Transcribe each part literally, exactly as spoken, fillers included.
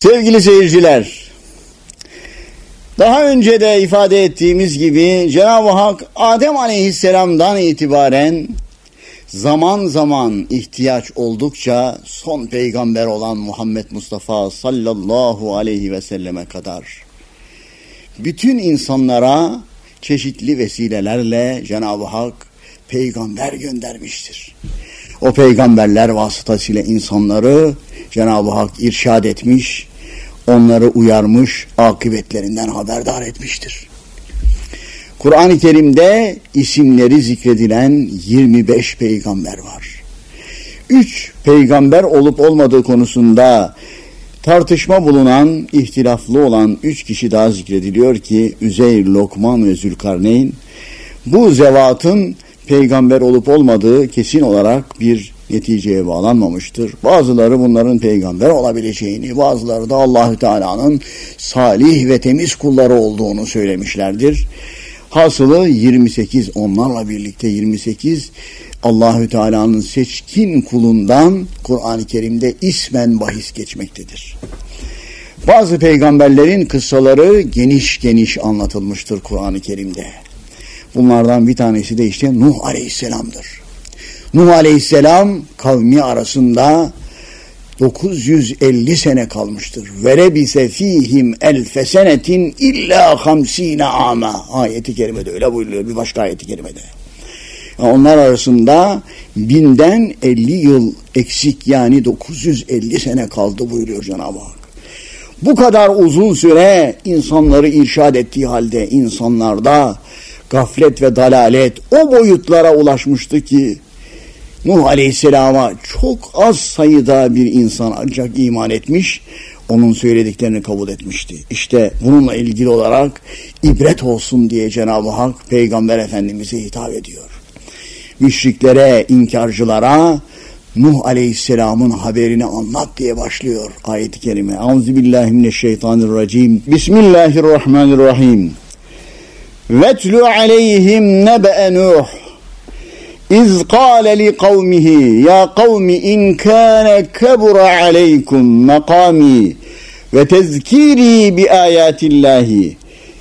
Sevgili seyirciler, daha önce de ifade ettiğimiz gibi Cenab-ı Hak Adem Aleyhisselam'dan itibaren zaman zaman ihtiyaç oldukça son peygamber olan Muhammed Mustafa sallallahu aleyhi ve selleme kadar bütün insanlara çeşitli vesilelerle Cenab-ı Hak peygamber göndermiştir. O peygamberler vasıtasıyla insanları Cenab-ı Hak irşad etmiş, onları uyarmış, akıbetlerinden haberdar etmiştir. Kur'an-ı Kerim'de isimleri zikredilen yirmi beş peygamber var. Üç peygamber olup olmadığı konusunda tartışma bulunan, ihtilaflı olan üç kişi daha zikrediliyor ki Üzeyr, Lokman ve Zülkarneyn. Bu zevatın peygamber olup olmadığı kesin olarak bir neticeye bağlanmamıştır. Bazıları bunların peygamber olabileceğini, bazıları da Allahü Teala'nın salih ve temiz kulları olduğunu söylemişlerdir. Hasılı yirmi sekiz, onlarla birlikte yirmi sekiz Allahü Teala'nın seçkin kulundan Kur'an-ı Kerim'de ismen bahis geçmektedir. Bazı peygamberlerin kıssaları geniş geniş anlatılmıştır Kur'an-ı Kerim'de. Bunlardan bir tanesi de işte Nuh Aleyhisselam'dır. Nuh Aleyhisselam kavmi arasında dokuz yüz elli sene kalmıştır. Verebise fihim elfe senetin illa hamsine ama. Ayeti kerimede öyle buyuruyor, bir başka ayeti kerimede. Onlar arasında binden elli yıl eksik, yani dokuz yüz elli sene kaldı buyuruyor Cenab-ı Hak. Bu kadar uzun süre insanları irşad ettiği halde insanlarda gaflet ve dalalet o boyutlara ulaşmıştı ki Nuh Aleyhisselam'a çok az sayıda bir insan ancak iman etmiş, onun söylediklerini kabul etmişti. İşte bununla ilgili olarak ibret olsun diye Cenab-ı Hak Peygamber Efendimiz'e hitap ediyor. Müşriklere, inkarcılara Nuh Aleyhisselam'ın haberini anlat diye başlıyor ayet-i kerime. Euzubillahimineşşeytanirracim. Bismillahirrahmanirrahim. Vetlu aleyhim nebe'e Nuh. İz kâle li kavmihi ya kavmi in kâne kebura aleykum makami ve tezkiri bi ayatillahi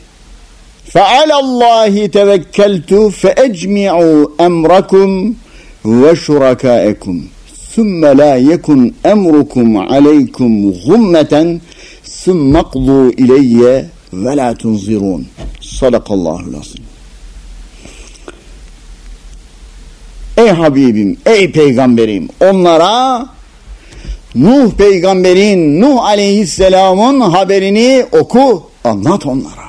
fe'alallahi tevekkeltu fe'ecmi'u emrakum ve şurakâekum thumme la yekun emrukum aleykum gummeten thumme qdu ileyye ve la tunzirun. Sadakallahul azim. Ey Habibim, ey Peygamberim, onlara Nuh Peygamberin, Nuh Aleyhisselam'ın haberini oku, anlat onlara.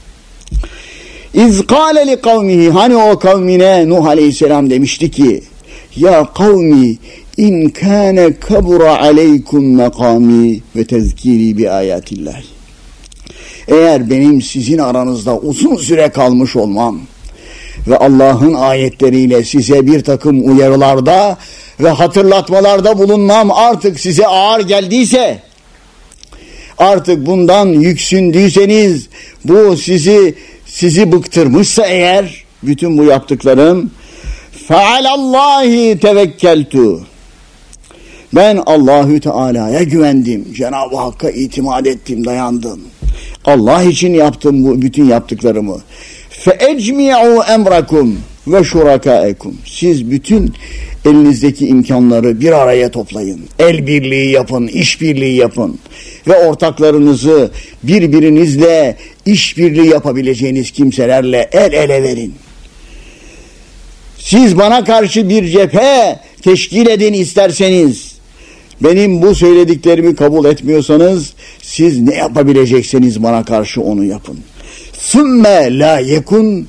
İz kâle li kavmihi, hani o kavmine Nuh Aleyhisselam demişti ki, ya kavmi in kâne kabura aleykum makami ve tezkiri bi ayatillah. Eğer benim sizin aranızda uzun süre kalmış olmam ve Allah'ın ayetleriyle size bir takım uyarılarda ve hatırlatmalarda bulunmam artık size ağır geldiyse, artık bundan yüksündüyseniz, bu sizi sizi bıktırmışsa eğer, bütün bu yaptıklarım, fe'alallahi tevekkeltu. Ben Allahü Teala'ya güvendim, Cenab-ı Hakk'a itimat ettim, dayandım. Allah için yaptım bu bütün yaptıklarımı. فَاَجْمِعُوا اَمْرَكُمْ وَشُرَكَاءَكُمْ. Siz bütün elinizdeki imkanları bir araya toplayın. El birliği yapın, işbirliği yapın. Ve ortaklarınızı birbirinizle işbirliği yapabileceğiniz kimselerle el ele verin. Siz bana karşı bir cephe teşkil edin isterseniz. Benim bu söylediklerimi kabul etmiyorsanız siz ne yapabilecekseniz bana karşı onu yapın. Sümme la yekun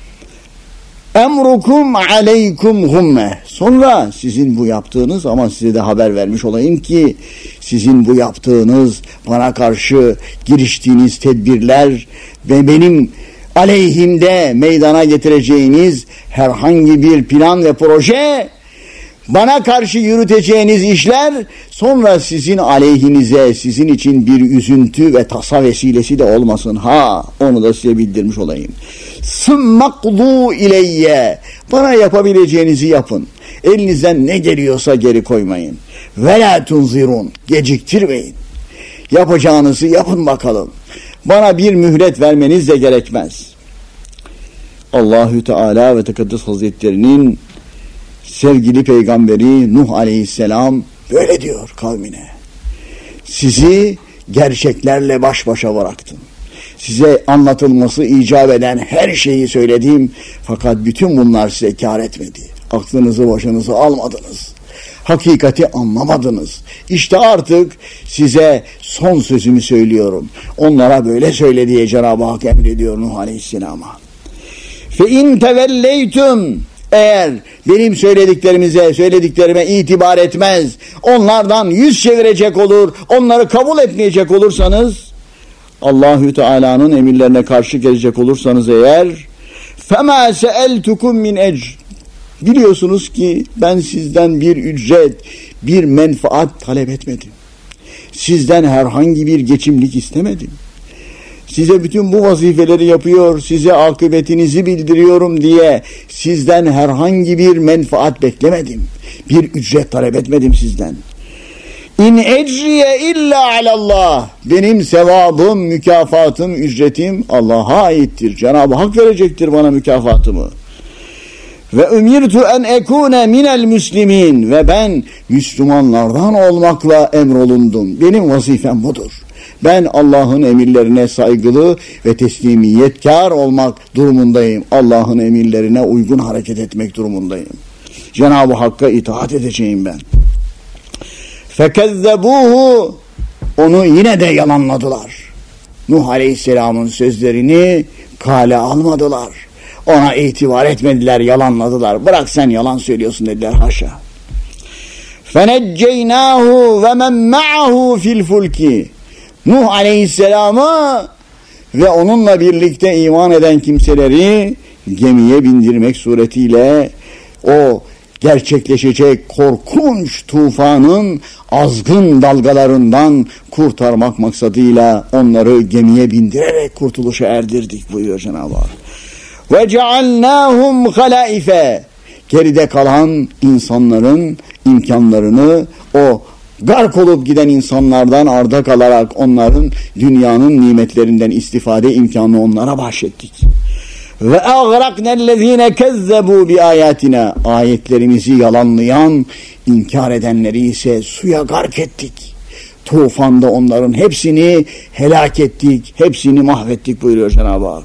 emrukum aleykum humme. Sonra sizin bu yaptığınız, ama size de haber vermiş olayım ki sizin bu yaptığınız, bana karşı giriştiğiniz tedbirler ve benim aleyhimde meydana getireceğiniz herhangi bir plan ve proje, bana karşı yürüteceğiniz işler sonra sizin aleyhinize, sizin için bir üzüntü ve tasa vesilesi de olmasın. Ha, onu da size bildirmiş olayım. Sımmaklu ileyye. Bana yapabileceğinizi yapın. Elinizden ne geliyorsa geri koymayın. Ve la tunzirun. Geciktirmeyin. Yapacağınızı yapın bakalım. Bana bir mühlet vermeniz de gerekmez. Allahü Teala ve Tekaddes Hazretleri'nin sevgili peygamberi Nuh Aleyhisselam böyle diyor kavmine. Sizi gerçeklerle baş başa bıraktım. Size anlatılması icap eden her şeyi söyledim. Fakat bütün bunlar size kâr etmedi. Aklınızı başınıza almadınız. Hakikati anlamadınız. İşte artık size son sözümü söylüyorum. Onlara böyle söyle diye Cenab-ı Hak emrediyor Nuh Aleyhisselam'a. Fe in tevelleytum, eğer benim söylediklerimize, söylediklerime itibar etmez, onlardan yüz çevirecek olur, onları kabul etmeyecek olursanız, Allahü Teala'nın emirlerine karşı gelecek olursanız eğer, fema seeltukum min ecr, biliyorsunuz ki ben sizden bir ücret, bir menfaat talep etmedim. Sizden herhangi bir geçimlik istemedim. Size bütün bu vazifeleri yapıyor, size akıbetinizi bildiriyorum diye sizden herhangi bir menfaat beklemedim. Bir ücret talep etmedim sizden. İn ecriye illa alallah. Benim sevabım, mükafatım, ücretim Allah'a aittir. Cenab-ı Hak verecektir bana mükafatımı. Ve umirtu en ekune minel müslimin, ve ben Müslümanlardan olmakla emrolundum. Benim vazifem budur. Ben Allah'ın emirlerine saygılı ve teslimiyetkar olmak durumundayım. Allah'ın emirlerine uygun hareket etmek durumundayım. Cenab-ı Hakk'a itaat edeceğim ben. Fekezzebuhu, onu yine de yalanladılar. Nuh Aleyhisselam'ın sözlerini kale almadılar. Ona itibar etmediler, yalanladılar. Bırak sen yalan söylüyorsun dediler, haşa. Fenecceynâhu ve men ma'ahu fil fulki. Nuh Aleyhisselam'ı ve onunla birlikte iman eden kimseleri gemiye bindirmek suretiyle o gerçekleşecek korkunç tufanın azgın dalgalarından kurtarmak maksadıyla onları gemiye bindirerek kurtuluşa erdirdik buyuruyor Cenab-ı Hak. Ve cealnâhum halâife, geride kalan insanların imkanlarını o gark olup giden insanlardan arda kalarak onların dünyanın nimetlerinden istifade imkanı onlara bahşettik. Ve agraknellezîne kezzebû bi âyâtina, ayetlerimizi yalanlayan, inkar edenleri ise suya gark ettik. Tufanda onların hepsini helak ettik, hepsini mahvettik buyuruyor Cenab-ı Hak.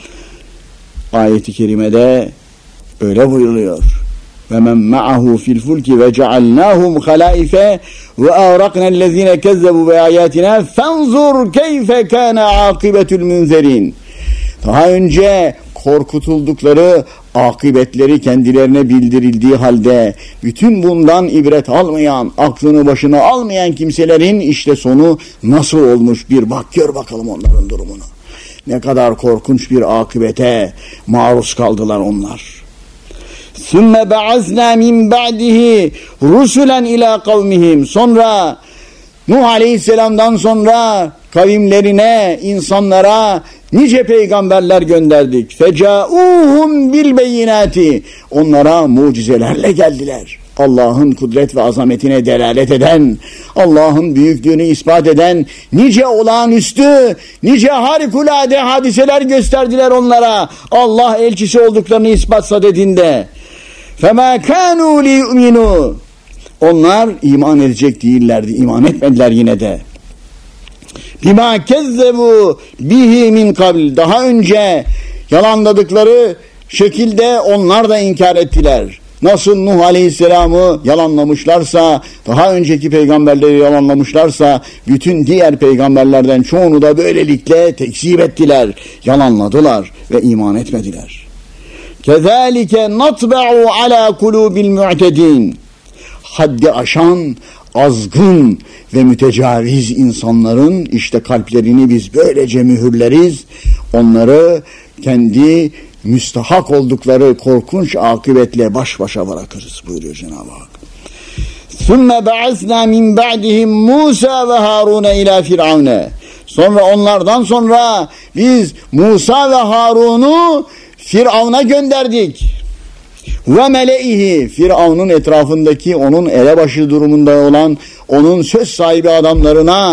Ayet-i kerimede öyle buyuruluyor. Ve men ma'ahu fil fulki ve cealnâhum halâife ve agraknellezîne kezzebû bi âyâtina fenzur keyfe kâne âkıbetül münzerin. Daha önce korkutuldukları akıbetleri kendilerine bildirildiği halde bütün bundan ibret almayan, aklını başına almayan kimselerin işte sonu nasıl olmuş, bir bak gör bakalım onların durumunu. Ne kadar korkunç bir akıbete maruz kaldılar onlar. Sümme ba'azna min ba'dihi rusulen ila kavmihim. Sonra Nuh Aleyhisselam'dan sonra kavimlerine, insanlara nice peygamberler gönderdik. Fecauhum bil beyinati. Onlara mucizelerle geldiler. Allah'ın kudret ve azametine delalet eden, Allah'ın büyüklüğünü ispat eden nice olağanüstü, nice harikulade hadiseler gösterdiler onlara. Allah elçisi olduklarını ispatsa dediğinde. فَمَا كَانُوا لِيُؤْمِنُوا. Onlar iman edecek değillerdi, iman etmediler yine de. بِمَا كَذَّبُوا بِهِ مِنْ قَبْلِ. Daha önce yalanladıkları şekilde onlar da inkar ettiler. Nasıl Nuh Aleyhisselam'ı yalanlamışlarsa, daha önceki peygamberleri yalanlamışlarsa, bütün diğer peygamberlerden çoğunu da böylelikle tekzip ettiler, yalanladılar ve iman etmediler. كَذَٰلِكَ نَطْبَعُوا عَلَى قُلُوبِ الْمُعْتَدِينَ. Haddi aşan, azgın ve mütecaviz insanların işte kalplerini biz böylece mühürleriz, onları kendi müstahak oldukları korkunç akıbetle baş başa bırakırız buyuruyor Cenab-ı Hak. ثُمَّ بَعَثْنَا مِنْ بَعْدِهِمْ مُوسَى وَهَارُونَ اِلَى فِرْعَوْنَ. Sonra onlardan sonra biz Musa ve Harun'u Firavun'a gönderdik. Ve meleihi, Firavun'un etrafındaki onun elebaşı durumunda olan onun söz sahibi adamlarına,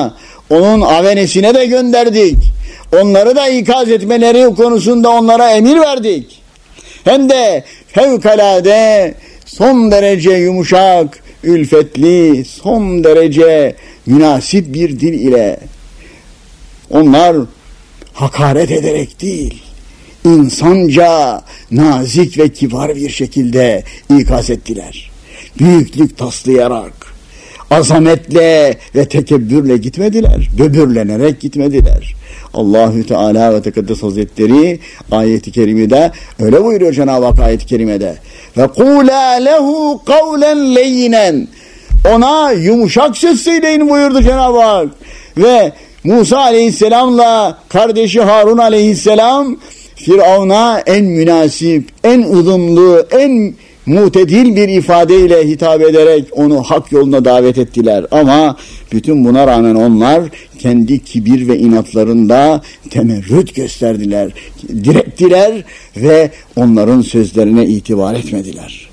onun avenesine de gönderdik. Onları da ikaz etmeleri konusunda onlara emir verdik. Hem de fevkalade son derece yumuşak, ülfetli, son derece münasip bir dil ile. Onlar hakaret ederek değil, insanca, nazik ve kibar bir şekilde ikaz ettiler. Büyüklük taslayarak, azametle ve tekebbürle gitmediler, böbürlenerek gitmediler. Allahü Teala ve Tekaddes Hazretleri ayet-i kerimede öyle buyuruyor Cenab-ı Hak ayet-i kerimede. Ve kûlâ lehu kavlen leyyinen. Ona yumuşak söz söyleyin buyurdu Cenab-ı Hak. Ve Musa aleyhisselamla kardeşi Harun aleyhisselam Firavun'a en münasip, en ılımlı, en mutedil bir ifadeyle hitap ederek onu hak yoluna davet ettiler. Ama bütün buna rağmen onlar kendi kibir ve inatlarında temerrüt gösterdiler, direttiler ve onların sözlerine itibar etmediler.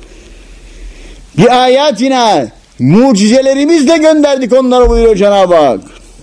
Bir ayatina, mucizelerimizle gönderdik onları buyuruyor Cenab-ı Hak.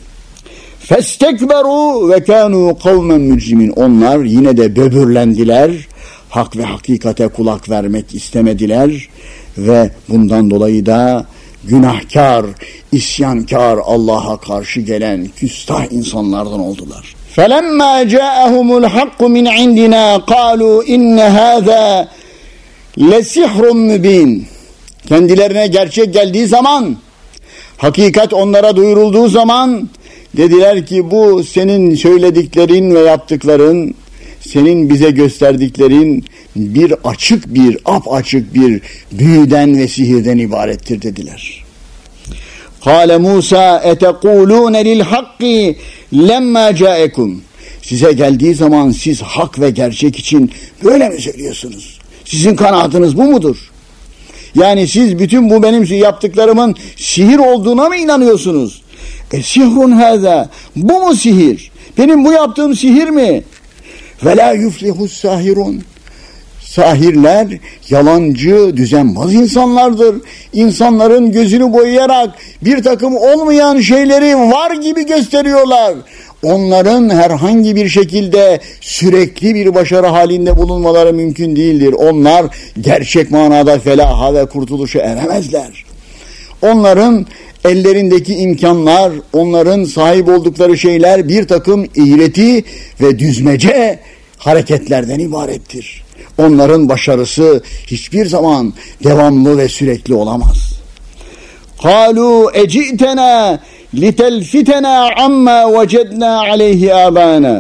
Festekberu ve kânû kavmen mücrimin. Onlar yine de böbürlendiler. Hak ve hakikate kulak vermek istemediler ve bundan dolayı da günahkar, isyankar, Allah'a karşı gelen küstah insanlardan oldular. فَلَمَّا جَاءَهُمُ الْحَقُّ مِنْ عِنْدِنَا قَالُوا اِنَّ هَذَا لَسِحْرٌ مُبِينٌ. Kendilerine gerçek geldiği zaman, hakikat onlara duyurulduğu zaman dediler ki bu senin söylediklerin ve yaptıkların, senin bize gösterdiklerin bir açık bir, apaçık bir büyüden ve sihirden ibarettir dediler. Kâle Musa etekulûne lil hakki lemmâ câekum. Size geldiği zaman siz hak ve gerçek için böyle mi söylüyorsunuz? Sizin kanaatınız bu mudur? Yani siz bütün bu benim yaptıklarımın sihir olduğuna mı inanıyorsunuz? E sihrun hâzâ. Bu mu sihir? Benim bu yaptığım sihir mi? Ve lâ yuflihus sahirun. Sahirler yalancı, düzenbaz insanlardır. İnsanların gözünü boyayarak bir takım olmayan şeyleri var gibi gösteriyorlar. Onların herhangi bir şekilde sürekli bir başarı halinde bulunmaları mümkün değildir. Onlar gerçek manada felaha ve kurtuluşa eremezler. Onların ellerindeki imkanlar, onların sahip oldukları şeyler bir takım iğreti ve düzmece hareketlerden ibarettir. Onların başarısı hiçbir zaman devamlı ve sürekli olamaz. قَالُوا اَجِئْتَنَا لِتَلْفِتَنَا عَمَّا وَجَدْنَا عَلَيْهِ آبَانَا.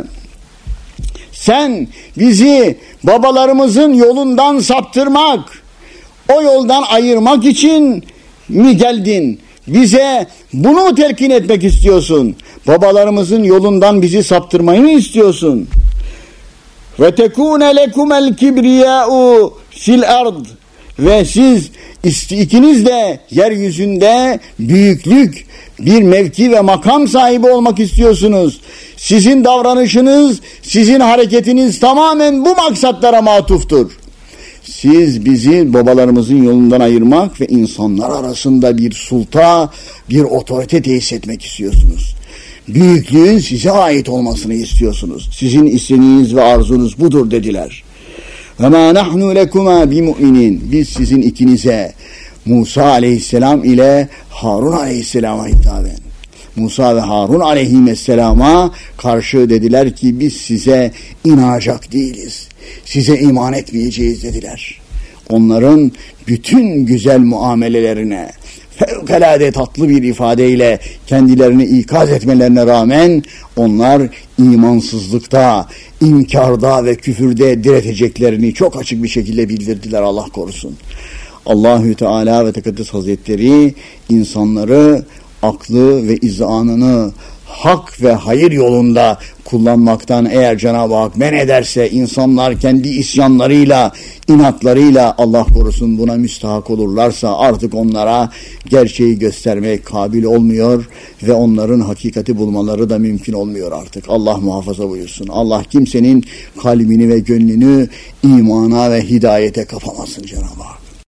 Sen bizi babalarımızın yolundan saptırmak, o yoldan ayırmak için mi geldin? Bize bunu mu telkin etmek istiyorsun? Babalarımızın yolundan bizi saptırmayı mı istiyorsun? Ve tekune lekumel kibriyâ'u fil ard. Ve siz ikiniz de yeryüzünde büyüklük, bir mevki ve makam sahibi olmak istiyorsunuz. Sizin davranışınız, sizin hareketiniz tamamen bu maksatlara matuftur. Siz bizi babalarımızın yolundan ayırmak ve insanlar arasında bir sulta, bir otorite tesis etmek istiyorsunuz. Büyüklüğün size ait olmasını istiyorsunuz. Sizin isteğiniz ve arzunuz budur dediler. Ve ma nahnu lekuma bimü'minin. Biz sizin ikinize Musa aleyhisselam ile Harun aleyhisselama hitaben. Musa ve Harun aleyhisselama karşı dediler ki biz size inanacak değiliz. Size iman etmeyeceğiz dediler. Onların bütün güzel muamelelerine fevkalade tatlı bir ifadeyle kendilerini ikaz etmelerine rağmen onlar imansızlıkta, inkarda ve küfürde direteceklerini çok açık bir şekilde bildirdiler, Allah korusun. Allahü Teala ve Tekaddes Hazretleri insanları aklı ve izanını hak ve hayır yolunda kullanmaktan eğer Cenab-ı Hak men ederse, insanlar kendi isyanlarıyla, inatlarıyla Allah korusun buna müstahak olurlarsa artık onlara gerçeği göstermek kabil olmuyor ve onların hakikati bulmaları da mümkün olmuyor artık. Allah muhafaza buyursun. Allah kimsenin kalbini ve gönlünü imana ve hidayete kapamasın Cenab-ı Hak.